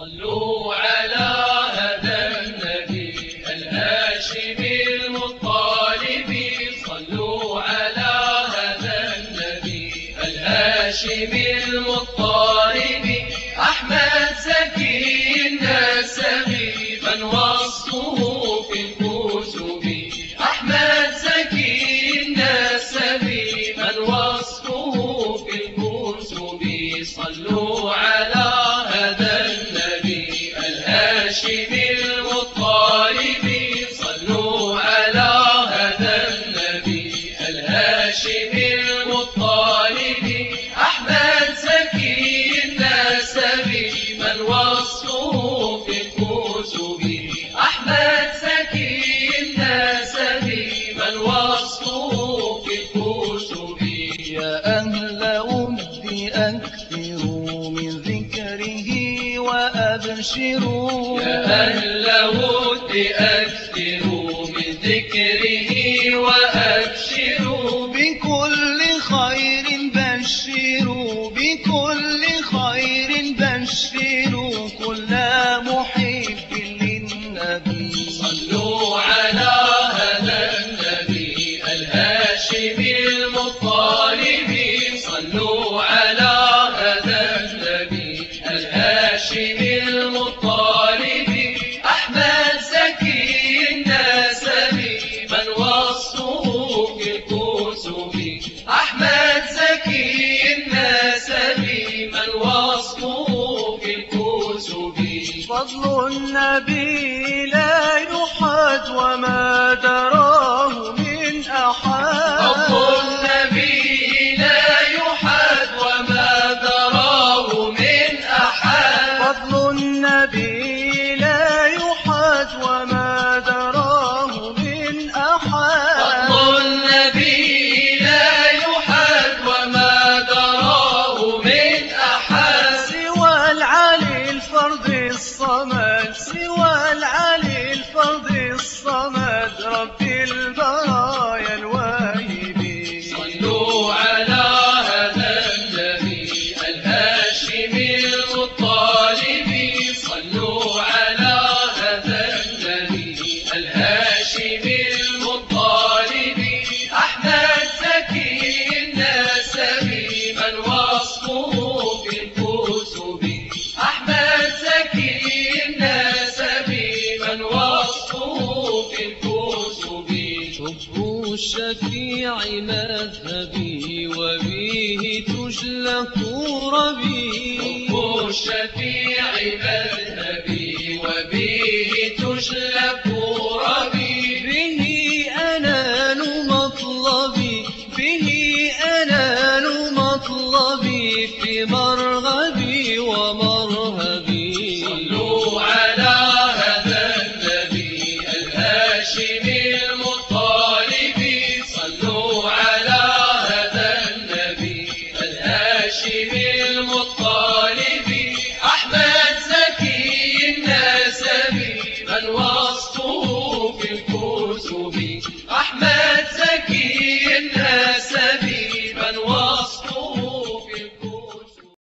صلوا على هذا النبي الهاشمي المطالب، صلوا على هذا النبي الهاشمي المطالب. أحمد زكي النسبي من وصفه في الكتب، أحمد زكي النسبي من وصفه في الكتب. صلوا على هذا النبي الهاشمي المطالب، صلوا على هذا النبي الهاشمي المطالب. أحمد زكي النسبي من وصفه في الكتب، أحمد زكي النسبي من وصفه في الكتب. يا أهل ودي أكثروا من ذكره وأبشروا، يا أهل ودي أكثروا من ذكره وأبشروا. بكل خير بشروا، بكل خير بشروا كل محب للنبي. صلوا على هذا النبي الهاشمي المطالب، صلوا على هذا النبي الهاشمي المطالب. أحمد زكي النسبي من وصفه في الكتب، أحمد زكي النسبي من وصفه في الكتب. فضل النبي لا يحد وما دراه من أحد، فضل النبي لا يحد وما دراه من أحد. فضل النبي لا يحد وما دراه من أحد. فضل النبي لا يحد وما دراه من أحد. سوى العلي الفرد الصمد، سوى العلي الفرد الصمد رب البرايا الواهب. صلوا على هذا النبي الهاشمي المطالب، صلوا على هذا النبي الهاشمي المطالب. أحمد زكي النسبي من وصفه في الكتب، أحمد زكي النسبي من وصفه في الكتب. حب الشفيع مذهبي وبه تجلى ربي، حب الشفيع مذهبي وبه تجلى ربي. به أنال مطلبي، به أنال مطلبي في مرغبي ومرهبي. صلوا على هذا النبي الهاشمي المطالب، صلوا على هذا النبي الهاشمي المطالب. أحمد زكي النسبي من